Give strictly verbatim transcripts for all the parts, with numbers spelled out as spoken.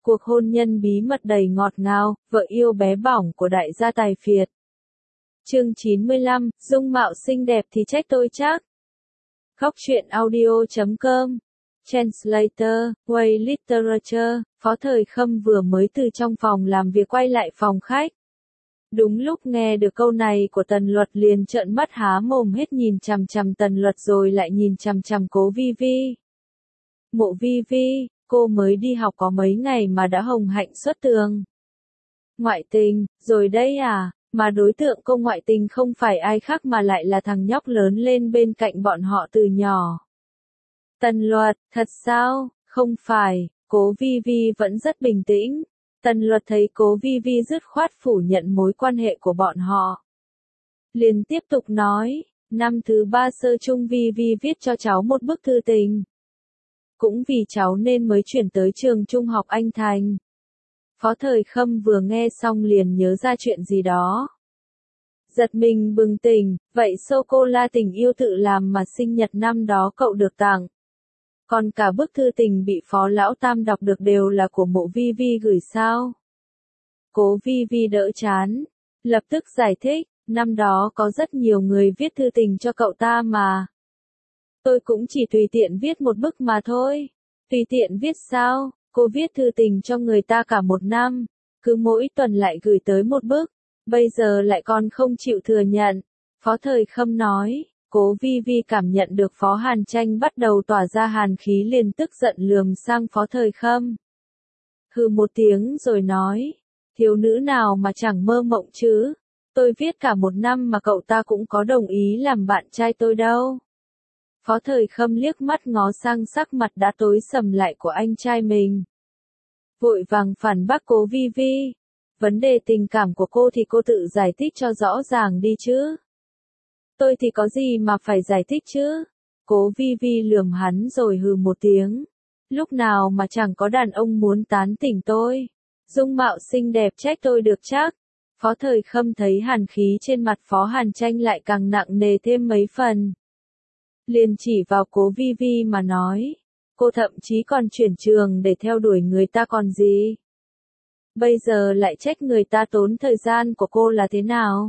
Cuộc hôn nhân bí mật đầy ngọt ngào, vợ yêu bé bỏng của đại gia tài phiệt. Chương chín mươi lăm, dung mạo xinh đẹp thì trách tôi chắc. Góc truyện audio chấm com. Translator, Way Literature, Phó Thời Khâm vừa mới từ trong phòng làm việc quay lại phòng khách. Đúng lúc nghe được câu này của Tần Luật liền trợn mắt há mồm hết nhìn chằm chằm Tần Luật rồi lại nhìn chằm chằm Cố Vi Vi. Mộ Vi Vi, cô mới đi học có mấy ngày mà đã hồng hạnh xuất tường. Ngoại tình, rồi đấy à, mà đối tượng cô ngoại tình không phải ai khác mà lại là thằng nhóc lớn lên bên cạnh bọn họ từ nhỏ. Tần Luật, thật sao, không phải, Cố Vi Vi vẫn rất bình tĩnh. Tần Luật thấy Cố Vi Vi dứt khoát phủ nhận mối quan hệ của bọn họ. Liền tiếp tục nói, năm thứ ba sơ chung Vi Vi viết cho cháu một bức thư tình. Cũng vì cháu nên mới chuyển tới trường trung học Anh Thành. Phó Thời Khâm vừa nghe xong liền nhớ ra chuyện gì đó. Giật mình bừng tỉnh, vậy sô-cô-la tình yêu tự làm mà sinh nhật năm đó cậu được tặng. Còn cả bức thư tình bị Phó Lão Tam đọc được đều là của Mộ Vi Vi gửi sao? Cố Vi Vi đỡ chán, lập tức giải thích, năm đó có rất nhiều người viết thư tình cho cậu ta mà. Tôi cũng chỉ tùy tiện viết một bức mà thôi. Tùy tiện viết sao, cô viết thư tình cho người ta cả một năm, cứ mỗi tuần lại gửi tới một bức, bây giờ lại còn không chịu thừa nhận. Phó Thời Khâm nói, Cố Vi Vi cảm nhận được Phó Hàn Tranh bắt đầu tỏa ra hàn khí liền tức giận lườm sang Phó Thời Khâm. Hừ một tiếng rồi nói, thiếu nữ nào mà chẳng mơ mộng chứ, tôi viết cả một năm mà cậu ta cũng có đồng ý làm bạn trai tôi đâu. Phó Thời Khâm liếc mắt ngó sang sắc mặt đã tối sầm lại của anh trai mình. Vội vàng phản bác Cố Vi Vi. Vấn đề tình cảm của cô thì cô tự giải thích cho rõ ràng đi chứ. Tôi thì có gì mà phải giải thích chứ. Cố Vi Vi lườm hắn rồi hừ một tiếng. Lúc nào mà chẳng có đàn ông muốn tán tỉnh tôi. Dung mạo xinh đẹp trách tôi được chắc. Phó Thời Khâm thấy hàn khí trên mặt Phó Hàn Tranh lại càng nặng nề thêm mấy phần. Liền chỉ vào Cố Vi Vi mà nói, cô thậm chí còn chuyển trường để theo đuổi người ta còn gì. Bây giờ lại trách người ta tốn thời gian của cô là thế nào?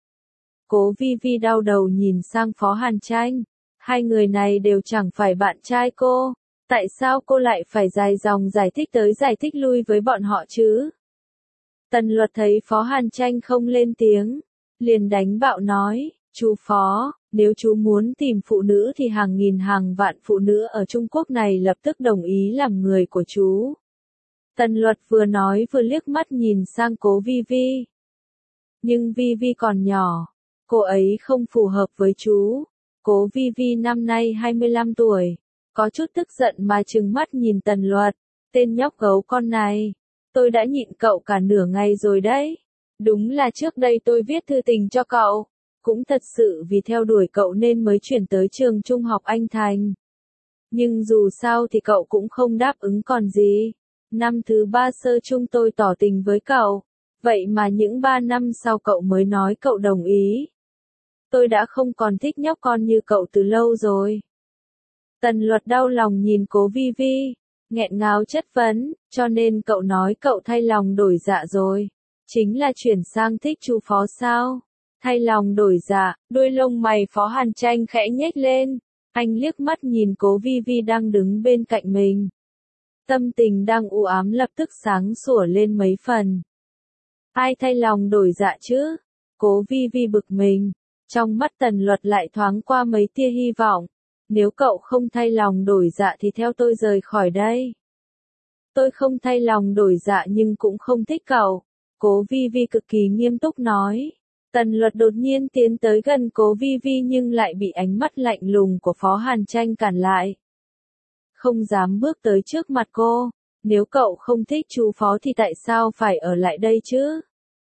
Cố Vi Vi đau đầu nhìn sang Phó Hàn Tranh, hai người này đều chẳng phải bạn trai cô, tại sao cô lại phải dài dòng giải thích tới giải thích lui với bọn họ chứ? Tần Luật thấy Phó Hàn Tranh không lên tiếng, liền đánh bạo nói, chú Phó, nếu chú muốn tìm phụ nữ thì hàng nghìn hàng vạn phụ nữ ở Trung Quốc này lập tức đồng ý làm người của chú. Tần Luật vừa nói vừa liếc mắt nhìn sang Cố Vi Vi. Nhưng Vi Vi còn nhỏ, cô ấy không phù hợp với chú. Cố Vi Vi năm nay hai mươi lăm tuổi, có chút tức giận mà trừng mắt nhìn Tần Luật, tên nhóc gấu con này, tôi đã nhịn cậu cả nửa ngày rồi đấy. Đúng là trước đây tôi viết thư tình cho cậu. Cũng thật sự vì theo đuổi cậu nên mới chuyển tới trường trung học Anh Thành. Nhưng dù sao thì cậu cũng không đáp ứng còn gì. Năm thứ ba sơ chung tôi tỏ tình với cậu. Vậy mà những ba năm sau cậu mới nói cậu đồng ý. Tôi đã không còn thích nhóc con như cậu từ lâu rồi. Tần Luật đau lòng nhìn Cố Vi Vi, nghẹn ngào chất vấn, cho nên cậu nói cậu thay lòng đổi dạ rồi. Chính là chuyển sang thích chú Phó sao? Thay lòng đổi dạ, đôi lông mày Phó Hàn Tranh khẽ nhếch lên, anh liếc mắt nhìn Cố Vi Vi đang đứng bên cạnh mình. Tâm tình đang u ám lập tức sáng sủa lên mấy phần. Ai thay lòng đổi dạ chứ? Cố Vi Vi bực mình, trong mắt Tần Luật lại thoáng qua mấy tia hy vọng. Nếu cậu không thay lòng đổi dạ thì theo tôi rời khỏi đây. Tôi không thay lòng đổi dạ nhưng cũng không thích cậu. Cố Vi Vi cực kỳ nghiêm túc nói. Tần Luật đột nhiên tiến tới gần Cố Vi Vi nhưng lại bị ánh mắt lạnh lùng của Phó Hàn Tranh cản lại. Không dám bước tới trước mặt cô, nếu cậu không thích chú Phó thì tại sao phải ở lại đây chứ?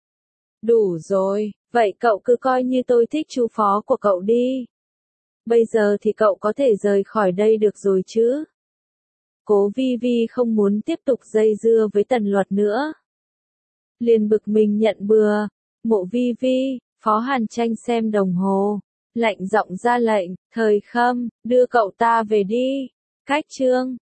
Đủ rồi, vậy cậu cứ coi như tôi thích chú Phó của cậu đi. Bây giờ thì cậu có thể rời khỏi đây được rồi chứ? Cố Vi Vi không muốn tiếp tục dây dưa với Tần Luật nữa. Liền bực mình nhận bừa. Mộ Vi Vi, Phó Hàn Tranh xem đồng hồ, lạnh giọng ra lệnh, Thời Khâm, đưa cậu ta về đi. Cách chương